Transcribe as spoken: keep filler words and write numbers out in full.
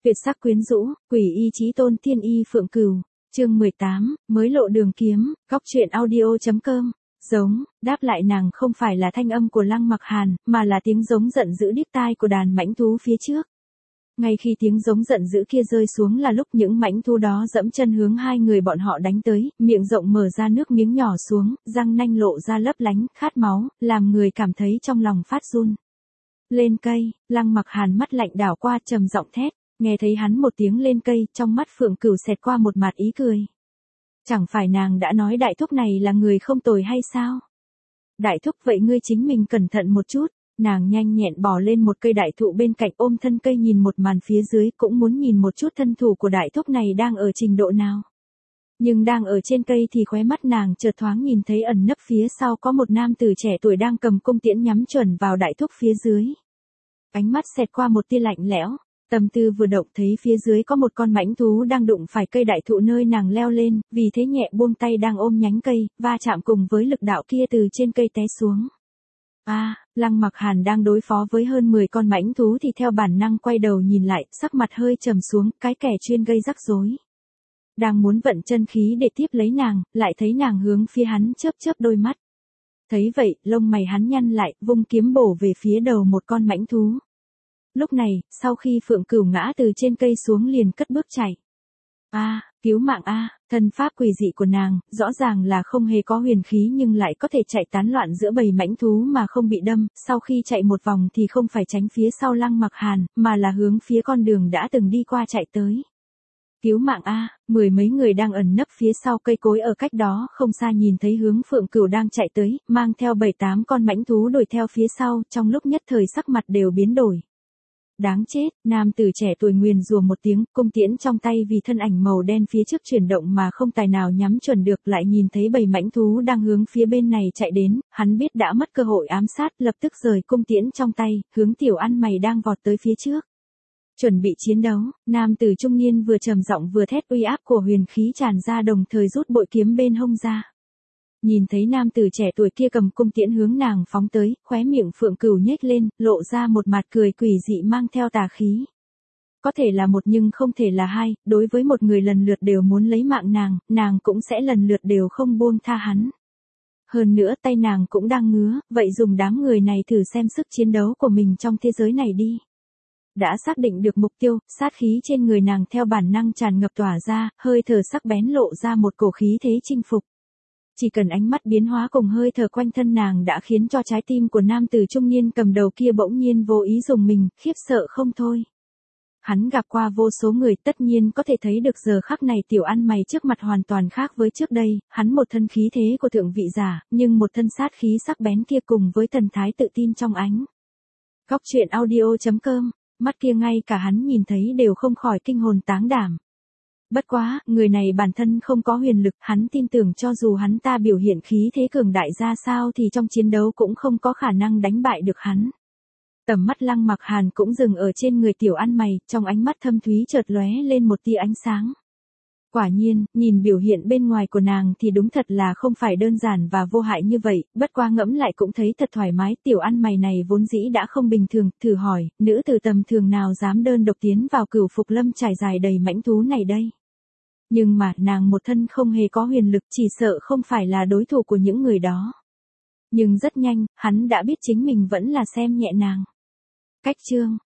Tuyệt sắc quyến rũ, quỷ y chí tôn thiên y phượng cửu, chương mười tám, mới lộ đường kiếm, góc truyện audio.com, giống, đáp lại nàng không phải là thanh âm của Lăng Mặc Hàn, mà là tiếng giống giận dữ điếc tai của đàn mãnh thú phía trước. Ngay khi tiếng giống giận dữ kia rơi xuống là lúc những mãnh thú đó dẫm chân hướng hai người bọn họ đánh tới, miệng rộng mở ra nước miếng nhỏ xuống, răng nanh lộ ra lấp lánh, khát máu, làm người cảm thấy trong lòng phát run. Lên cây, Lăng Mặc Hàn mắt lạnh đảo qua trầm giọng thét, nghe thấy hắn một tiếng lên cây, trong mắt Phượng Cửu xẹt qua một mặt ý cười. Chẳng phải nàng đã nói đại thúc này là người không tồi hay sao? Đại thúc vậy ngươi chính mình cẩn thận một chút. Nàng nhanh nhẹn bò lên một cây đại thụ bên cạnh ôm thân cây nhìn một màn phía dưới, cũng muốn nhìn một chút thân thủ của đại thúc này đang ở trình độ nào. Nhưng đang ở trên cây thì khóe mắt nàng chợt thoáng nhìn thấy ẩn nấp phía sau có một nam tử trẻ tuổi đang cầm cung tiễn nhắm chuẩn vào đại thúc phía dưới. Ánh mắt xẹt qua một tia lạnh lẽo, tâm tư vừa động thấy phía dưới có một con mãnh thú đang đụng phải cây đại thụ nơi nàng leo lên, vì thế nhẹ buông tay đang ôm nhánh cây, va chạm cùng với lực đạo kia từ trên cây té xuống. A, à, Lăng Mặc Hàn đang đối phó với hơn mười con mãnh thú thì theo bản năng quay đầu nhìn lại, sắc mặt hơi trầm xuống, cái kẻ chuyên gây rắc rối. Đang muốn vận chân khí để tiếp lấy nàng, lại thấy nàng hướng phía hắn chớp chớp đôi mắt. Thấy vậy, lông mày hắn nhăn lại, vung kiếm bổ về phía đầu một con mãnh thú. Lúc này, sau khi Phượng Cửu ngã từ trên cây xuống liền cất bước chạy. A, à, cứu mạng a, à, thân pháp quỷ dị của nàng, rõ ràng là không hề có huyền khí nhưng lại có thể chạy tán loạn giữa bầy mãnh thú mà không bị đâm, sau khi chạy một vòng thì không phải tránh phía sau Lăng Mặc Hàn, mà là hướng phía con đường đã từng đi qua chạy tới. Cứu mạng a, à, mười mấy người đang ẩn nấp phía sau cây cối ở cách đó không xa nhìn thấy hướng Phượng Cửu đang chạy tới, mang theo bảy tám con mãnh thú đuổi theo phía sau, trong lúc nhất thời sắc mặt đều biến đổi. Đáng chết, nam tử trẻ tuổi nguyền rủa một tiếng, cung tiễn trong tay vì thân ảnh màu đen phía trước chuyển động mà không tài nào nhắm chuẩn được, lại nhìn thấy bầy mãnh thú đang hướng phía bên này chạy đến, hắn biết đã mất cơ hội ám sát, lập tức rời cung tiễn trong tay, hướng tiểu ăn mày đang vọt tới phía trước. Chuẩn bị chiến đấu, nam tử trung niên vừa trầm giọng vừa thét, uy áp của huyền khí tràn ra, đồng thời rút bội kiếm bên hông ra. Nhìn thấy nam tử trẻ tuổi kia cầm cung tiễn hướng nàng phóng tới, khóe miệng Phượng Cửu nhếch lên, lộ ra một mặt cười quỷ dị mang theo tà khí. Có thể là một nhưng không thể là hai, đối với một người lần lượt đều muốn lấy mạng nàng, nàng cũng sẽ lần lượt đều không buông tha hắn. Hơn nữa tay nàng cũng đang ngứa, vậy dùng đám người này thử xem sức chiến đấu của mình trong thế giới này đi. Đã xác định được mục tiêu, sát khí trên người nàng theo bản năng tràn ngập tỏa ra, hơi thở sắc bén lộ ra một cổ khí thế chinh phục. Chỉ cần ánh mắt biến hóa cùng hơi thở quanh thân nàng đã khiến cho trái tim của nam tử trung niên cầm đầu kia bỗng nhiên vô ý dùng mình, khiếp sợ không thôi. Hắn gặp qua vô số người, tất nhiên có thể thấy được giờ khắc này tiểu ăn mày trước mặt hoàn toàn khác với trước đây, hắn một thân khí thế của thượng vị giả, nhưng một thân sát khí sắc bén kia cùng với thần thái tự tin trong ánh. Góc truyện audio.com, mắt kia ngay cả hắn nhìn thấy đều không khỏi kinh hồn táng đảm. Bất quá, người này bản thân không có huyền lực, hắn tin tưởng cho dù hắn ta biểu hiện khí thế cường đại ra sao thì trong chiến đấu cũng không có khả năng đánh bại được hắn. Tầm mắt Lăng Mặc Hàn cũng dừng ở trên người tiểu ăn mày, trong ánh mắt thâm thúy chợt lóe lên một tia ánh sáng. Quả nhiên, nhìn biểu hiện bên ngoài của nàng thì đúng thật là không phải đơn giản và vô hại như vậy, bất quá ngẫm lại cũng thấy thật thoải mái, tiểu ăn mày này vốn dĩ đã không bình thường, thử hỏi, nữ tử tầm thường nào dám đơn độc tiến vào Cửu Phục Lâm trải dài đầy mãnh thú này đây. Nhưng mà, nàng một thân không hề có huyền lực, chỉ sợ không phải là đối thủ của những người đó. Nhưng rất nhanh, hắn đã biết chính mình vẫn là xem nhẹ nàng. Cách chương,